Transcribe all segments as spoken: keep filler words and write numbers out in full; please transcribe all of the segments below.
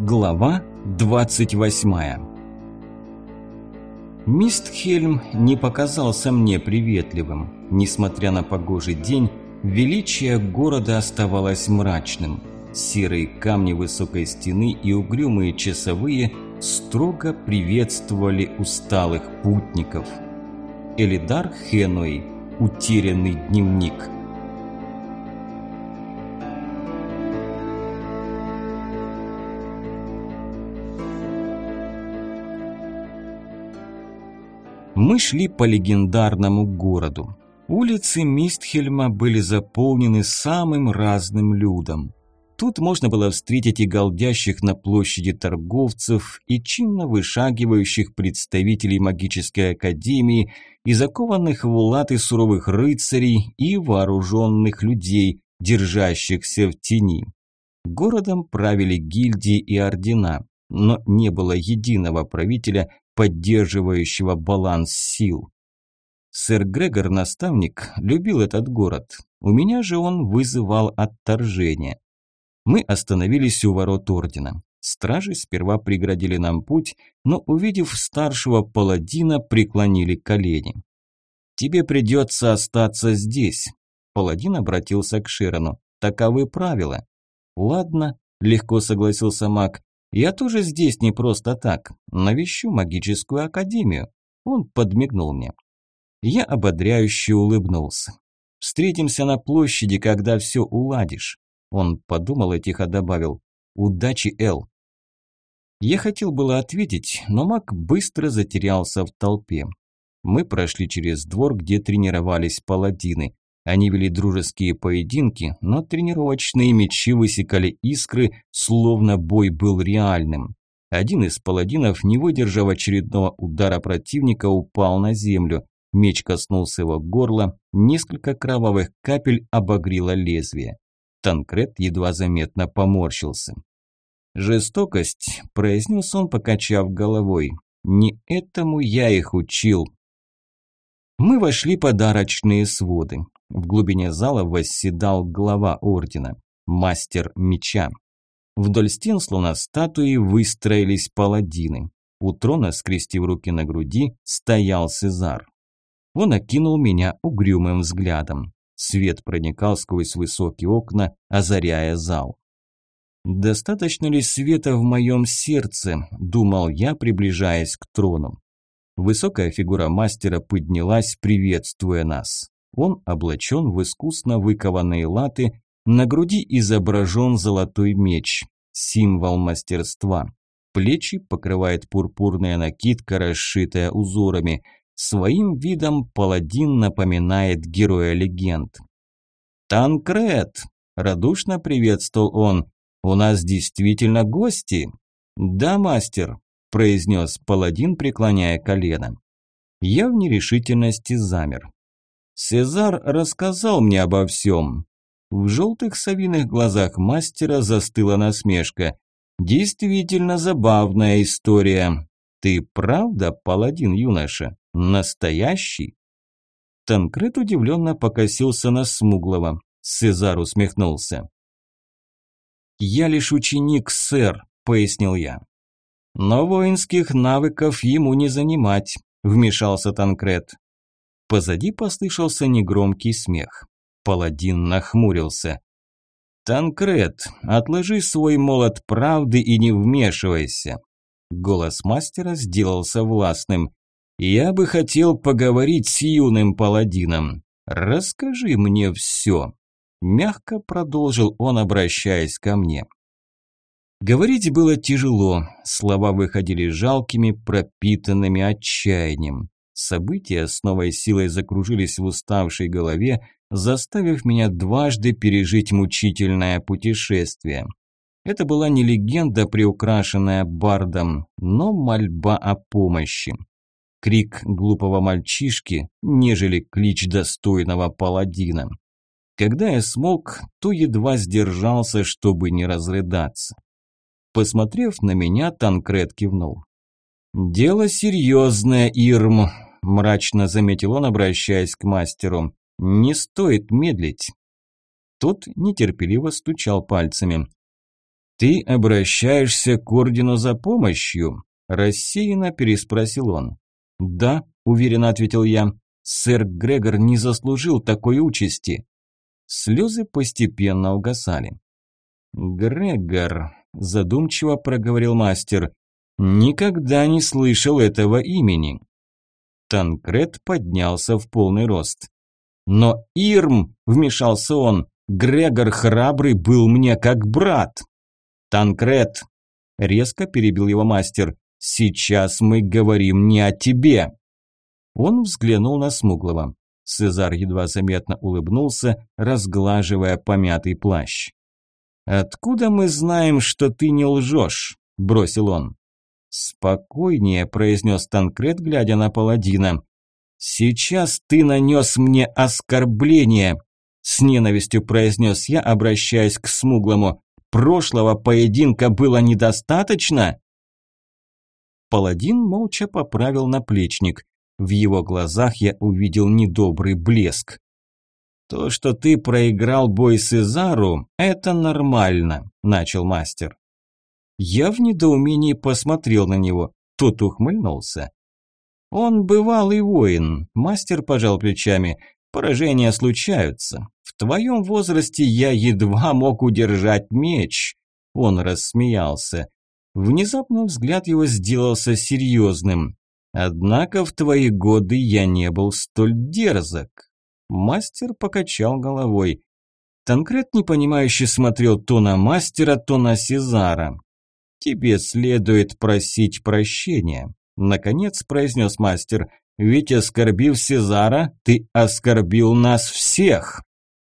Глава двадцать восьмая. Мистхельм не показался мне приветливым. Несмотря на погожий день, величие города оставалось мрачным. Серые камни высокой стены и угрюмые часовые строго приветствовали усталых путников. Элидар Хенуэй. Утерянный дневник. Мы шли по легендарному городу. Улицы Мистхельма были заполнены самым разным людом. Тут можно было встретить и голдящих на площади торговцев, и чинно вышагивающих представителей магической академии, и закованных в латы суровых рыцарей, и вооруженных людей, держащихся в тени. Городом правили гильдии и ордена, но не было единого правителя, поддерживающего баланс сил. Сэр Грегор, наставник, любил этот город. У меня же он вызывал отторжение. Мы остановились у ворот ордена. Стражи сперва преградили нам путь, но, увидев старшего паладина, преклонили колени. «Тебе придется остаться здесь», – паладин обратился к Шерону. «Таковы правила». «Ладно», – легко согласился маг. «Я тоже здесь не просто так. Навещу магическую академию». Он подмигнул мне. Я ободряюще улыбнулся. «Встретимся на площади, когда все уладишь». Он подумал и тихо добавил: «Удачи, Эл». Я хотел было ответить, но маг быстро затерялся в толпе. Мы прошли через двор, где тренировались паладины. Они вели дружеские поединки, но тренировочные мечи высекали искры, словно бой был реальным. Один из паладинов, не выдержав очередного удара противника, упал на землю. Меч коснулся его горла, несколько кровавых капель обогрело лезвие. Танкред едва заметно поморщился. «Жестокость», – произнес он, покачав головой. «Не этому я их учил». Мы вошли под арочные своды. В глубине зала восседал глава ордена, мастер меча. Вдоль стен, словно статуи, выстроились паладины. У трона, скрестив руки на груди, стоял Сезар. Он окинул меня угрюмым взглядом. Свет проникал сквозь высокие окна, озаряя зал. «Достаточно ли света в моем сердце?» – думал я, приближаясь к трону. Высокая фигура мастера поднялась, приветствуя нас. Он облачен в искусно выкованные латы, на груди изображен золотой меч, символ мастерства. Плечи покрывает пурпурная накидка, расшитая узорами. Своим видом паладин напоминает героя легенд. «Танкред!» – радушно приветствовал он. «У нас действительно гости?» «Да, мастер», – произнес паладин, преклоняя колено. Я в нерешительности замер. Сезар рассказал мне обо всем. В желтых совиных глазах мастера застыла насмешка. «Действительно забавная история. Ты правда паладин, юноша? Настоящий?» Танкред удивленно покосился на смуглого. Сезар усмехнулся. «Я лишь ученик, сэр», – пояснил я. «Но воинских навыков ему не занимать», – вмешался Танкред. Позади послышался негромкий смех. Паладин нахмурился. «Танкред, отложи свой молот правды и не вмешивайся». Голос мастера сделался властным. «Я бы хотел поговорить с юным паладином. Расскажи мне все». Мягко продолжил он, обращаясь ко мне. Говорить было тяжело, слова выходили жалкими, пропитанными отчаянием. События с новой силой закружились в уставшей голове, заставив меня дважды пережить мучительное путешествие. Это была не легенда, приукрашенная бардом, но мольба о помощи. Крик глупого мальчишки, нежели клич достойного паладина. Когда я смог, то едва сдержался, чтобы не разрыдаться. Посмотрев на меня, Танкред кивнул. «Дело серьезное, Ирм», – мрачно заметил он, обращаясь к мастеру. «Не стоит медлить». Тот нетерпеливо стучал пальцами. «Ты обращаешься к ордену за помощью?» – рассеянно переспросил он. «Да», – уверенно ответил я, – «сэр Грегор не заслужил такой участи». Слезы постепенно угасали. «Грегор», – задумчиво проговорил мастер, – «никогда не слышал этого имени». Танкред поднялся в полный рост. «Но Ирм», – вмешался он, – «Грегор храбрый был мне как брат». «Танкред», – резко перебил его мастер, – «сейчас мы говорим не о тебе». Он взглянул на Смуглого. Сезар едва заметно улыбнулся, разглаживая помятый плащ. «Откуда мы знаем, что ты не лжешь?» – бросил он. «Спокойнее», – произнес Танкред, глядя на паладина. «Сейчас ты нанес мне оскорбление», – с ненавистью произнес я, обращаясь к Смуглому. «Прошлого поединка было недостаточно?» Паладин молча поправил наплечник. В его глазах я увидел недобрый блеск. «То, что ты проиграл бой Сезару, это нормально», – начал мастер. Я в недоумении посмотрел на него. Тот ухмыльнулся. «Он бывалый воин», – мастер пожал плечами. «Поражения случаются. В твоем возрасте я едва мог удержать меч». Он рассмеялся. Внезапно взгляд его сделался серьезным. «Однако в твои годы я не был столь дерзок». Мастер покачал головой. Танкред непонимающе смотрел то на мастера, то на Сезара. «Тебе следует просить прощения», – наконец произнес мастер. «Ведь, оскорбив Сезара, ты оскорбил нас всех».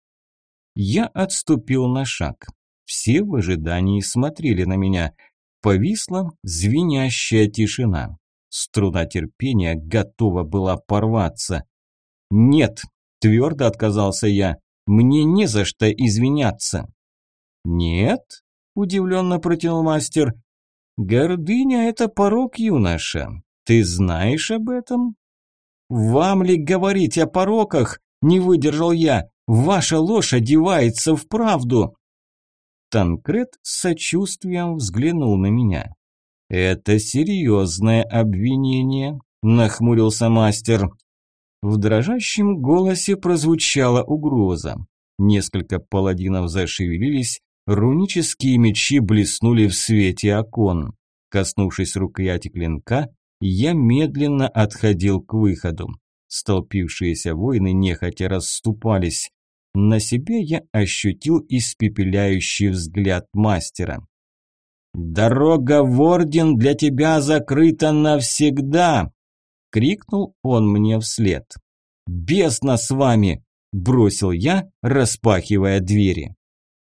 Я отступил на шаг. Все в ожидании смотрели на меня. Повисла звенящая тишина. Струна терпения готова была порваться. «Нет», – твердо отказался я, – «мне не за что извиняться». «Нет?» – удивленно протянул мастер. «Гордыня – это порок, юноша. Ты знаешь об этом?» «Вам ли говорить о пороках?» – не выдержал я. «Ваша ложь одевается в правду». Танкред с сочувствием взглянул на меня. «Это серьезное обвинение», – нахмурился мастер. В дрожащем голосе прозвучала угроза. Несколько паладинов зашевелились, рунические мечи блеснули в свете окон. Коснувшись рукояти клинка, я медленно отходил к выходу. Столпившиеся воины нехотя расступались. На себе я ощутил испепеляющий взгляд мастера. «Дорога в орден для тебя закрыта навсегда!» – крикнул он мне вслед. «Бездна с вами!» – бросил я, распахивая двери.